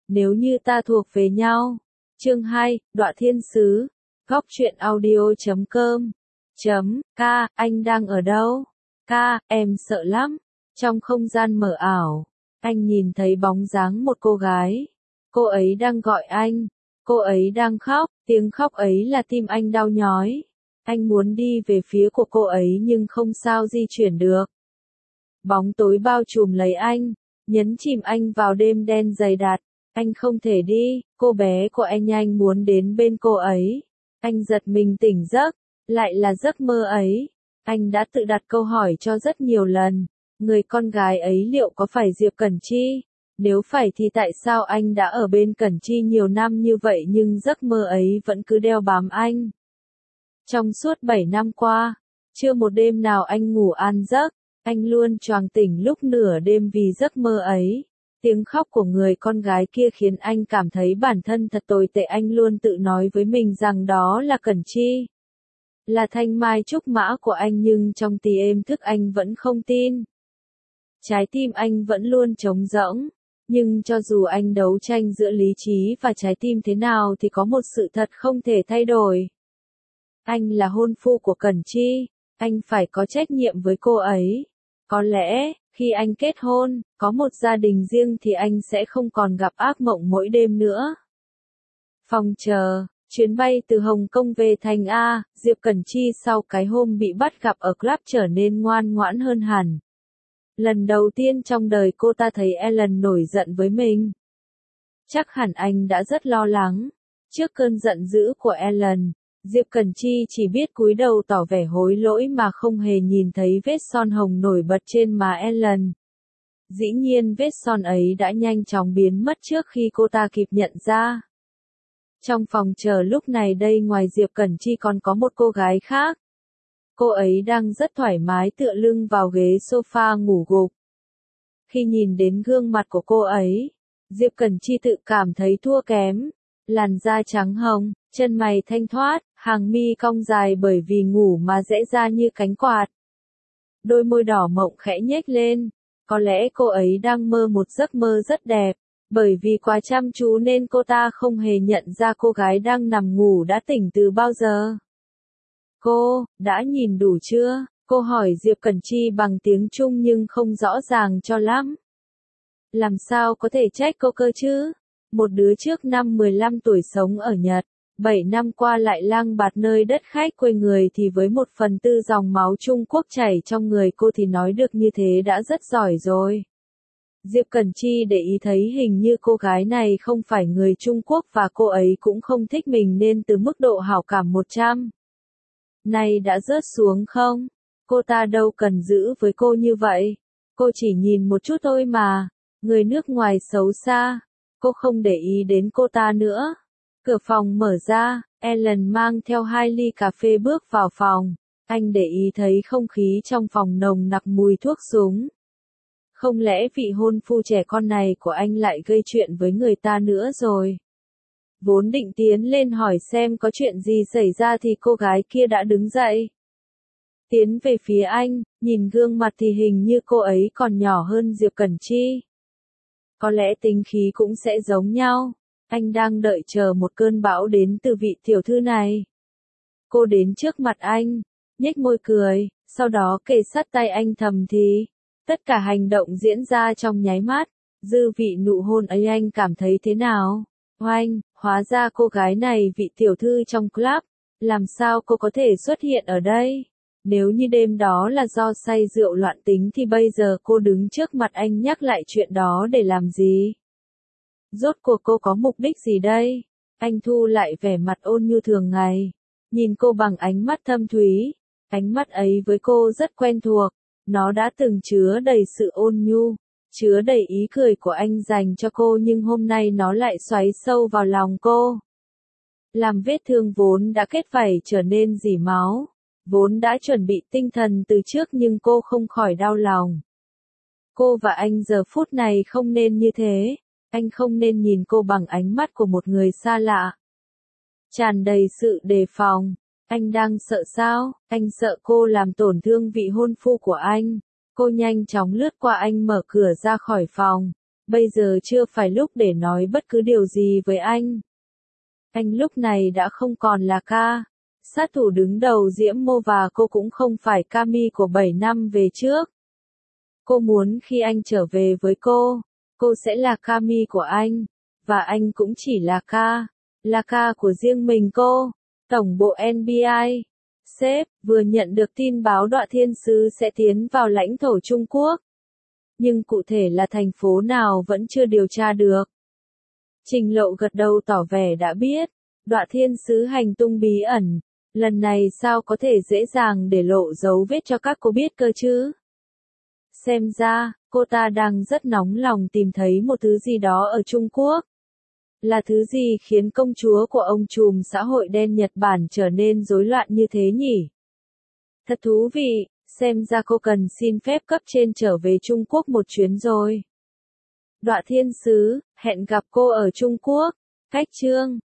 Nếu như ta thuộc về nhau. Chương 2, Đọa Thiên Sứ. Góc truyện audio.com. Ca, anh đang ở đâu? Ca, em sợ lắm. Trong không gian mờ ảo, anh nhìn thấy bóng dáng một cô gái. Cô ấy đang gọi anh. Cô ấy đang khóc, tiếng khóc ấy là tim anh đau nhói. Anh muốn đi về phía của cô ấy nhưng không sao di chuyển được. Bóng tối bao trùm lấy anh, nhấn chìm anh vào đêm đen dày đặc. Anh không thể đi, cô bé của anh nhanh muốn đến bên cô ấy. Anh giật mình tỉnh giấc, lại là giấc mơ ấy. Anh đã tự đặt câu hỏi cho rất nhiều lần, người con gái ấy liệu có phải Diệp Cẩn Chi? Nếu phải thì tại sao anh đã ở bên Cẩn Chi nhiều năm như vậy nhưng giấc mơ ấy vẫn cứ đeo bám anh? Trong suốt 7 năm qua, chưa một đêm nào anh ngủ an giấc, anh luôn choàng tỉnh lúc nửa đêm vì giấc mơ ấy. Tiếng khóc của người con gái kia khiến anh cảm thấy bản thân thật tồi tệ. Anh luôn tự nói với mình rằng đó là Cẩn Chi, là thanh mai trúc mã của anh, nhưng trong tiềm thức anh vẫn không tin. Trái tim anh vẫn luôn trống rỗng, nhưng cho dù anh đấu tranh giữa lý trí và trái tim thế nào thì có một sự thật không thể thay đổi. Anh là hôn phu của Cẩn Chi, anh phải có trách nhiệm với cô ấy. Có lẽ, khi anh kết hôn, có một gia đình riêng thì anh sẽ không còn gặp ác mộng mỗi đêm nữa. Phòng chờ, chuyến bay từ Hồng Kông về thành A, Diệp Cẩn Chi sau cái hôm bị bắt gặp ở club trở nên ngoan ngoãn hơn hẳn. Lần đầu tiên trong đời cô ta thấy Ellen nổi giận với mình. Chắc hẳn anh đã rất lo lắng. Trước cơn giận dữ của Ellen, Diệp Cẩn Chi chỉ biết cúi đầu tỏ vẻ hối lỗi mà không hề nhìn thấy vết son hồng nổi bật trên má Ellen. Dĩ nhiên vết son ấy đã nhanh chóng biến mất trước khi cô ta kịp nhận ra. Trong phòng chờ lúc này đây ngoài Diệp Cẩn Chi còn có một cô gái khác. Cô ấy đang rất thoải mái tựa lưng vào ghế sofa ngủ gục. Khi nhìn đến gương mặt của cô ấy, Diệp Cẩn Chi tự cảm thấy thua kém. Làn da trắng hồng, chân mày thanh thoát, hàng mi cong dài bởi vì ngủ mà giãy ra như cánh quạt. Đôi môi đỏ mọng khẽ nhếch lên. Có lẽ cô ấy đang mơ một giấc mơ rất đẹp. Bởi vì quá chăm chú nên cô ta không hề nhận ra cô gái đang nằm ngủ đã tỉnh từ bao giờ. Cô, đã nhìn đủ chưa? Cô hỏi Diệp Cẩn Chi bằng tiếng Trung nhưng không rõ ràng cho lắm. Làm sao có thể trách cô cơ chứ? Một đứa trước năm 15 tuổi sống ở Nhật, 7 năm qua lại lang bạt nơi đất khách quê người thì với 1/4 dòng máu Trung Quốc chảy trong người cô thì nói được như thế đã rất giỏi rồi. Diệp Cẩn Chi để ý thấy hình như cô gái này không phải người Trung Quốc và cô ấy cũng không thích mình nên từ mức độ hảo cảm 100. Này đã rớt xuống không? Cô ta đâu cần giữ với cô như vậy. Cô chỉ nhìn một chút thôi mà. Người nước ngoài xấu xa. Cô không để ý đến cô ta nữa. Cửa phòng mở ra, Ellen mang theo 2 ly cà phê bước vào phòng. Anh để ý thấy không khí trong phòng nồng nặc mùi thuốc súng. Không lẽ vị hôn phu trẻ con này của anh lại gây chuyện với người ta nữa rồi? Vốn định tiến lên hỏi xem có chuyện gì xảy ra thì cô gái kia đã đứng dậy. Tiến về phía anh, nhìn gương mặt thì hình như cô ấy còn nhỏ hơn Diệp Cẩn Chi. Có lẽ tính khí cũng sẽ giống nhau. Anh đang đợi chờ một cơn bão đến từ vị tiểu thư này. Cô đến trước mặt anh, nhếch môi cười, sau đó kề sát tay anh thầm thì. Tất cả hành động diễn ra trong nháy mắt. Dư vị nụ hôn ấy anh cảm thấy thế nào? Oanh, hóa ra cô gái này vị tiểu thư trong club. Làm sao cô có thể xuất hiện ở đây? Nếu như đêm đó là do say rượu loạn tính thì bây giờ cô đứng trước mặt anh nhắc lại chuyện đó để làm gì? Rốt cuộc cô có mục đích gì đây? Anh thu lại vẻ mặt ôn nhu thường ngày. Nhìn cô bằng ánh mắt thâm thúy. Ánh mắt ấy với cô rất quen thuộc. Nó đã từng chứa đầy sự ôn nhu, chứa đầy ý cười của anh dành cho cô nhưng hôm nay nó lại xoáy sâu vào lòng cô. Làm vết thương vốn đã kết vảy trở nên rỉ máu, vốn đã chuẩn bị tinh thần từ trước nhưng cô không khỏi đau lòng. Cô và anh giờ phút này không nên như thế, anh không nên nhìn cô bằng ánh mắt của một người xa lạ. Tràn đầy sự đề phòng. Anh đang sợ sao? Anh sợ cô làm tổn thương vị hôn phu của anh. Cô nhanh chóng lướt qua anh mở cửa ra khỏi phòng. Bây giờ chưa phải lúc để nói bất cứ điều gì với anh. Anh lúc này đã không còn là ca. Sát thủ đứng đầu Diễm Mô và cô cũng không phải Cami của 7 năm về trước. Cô muốn khi anh trở về với cô sẽ là Cami của anh, và anh cũng chỉ là ca của riêng mình cô. Tổng bộ NBI, sếp, vừa nhận được tin báo Đọa Thiên Sứ sẽ tiến vào lãnh thổ Trung Quốc. Nhưng cụ thể là thành phố nào vẫn chưa điều tra được. Trình Lộ gật đầu tỏ vẻ đã biết. Đọa Thiên Sứ hành tung bí ẩn. Lần này sao có thể dễ dàng để lộ dấu vết cho các cô biết cơ chứ? Xem ra, cô ta đang rất nóng lòng tìm thấy một thứ gì đó ở Trung Quốc. Là thứ gì khiến công chúa của ông trùm xã hội đen Nhật Bản trở nên rối loạn như thế nhỉ? Thật thú vị, xem ra cô cần xin phép cấp trên trở về Trung Quốc một chuyến rồi. Đọa Thiên Sứ, hẹn gặp cô ở Trung Quốc. Cách chương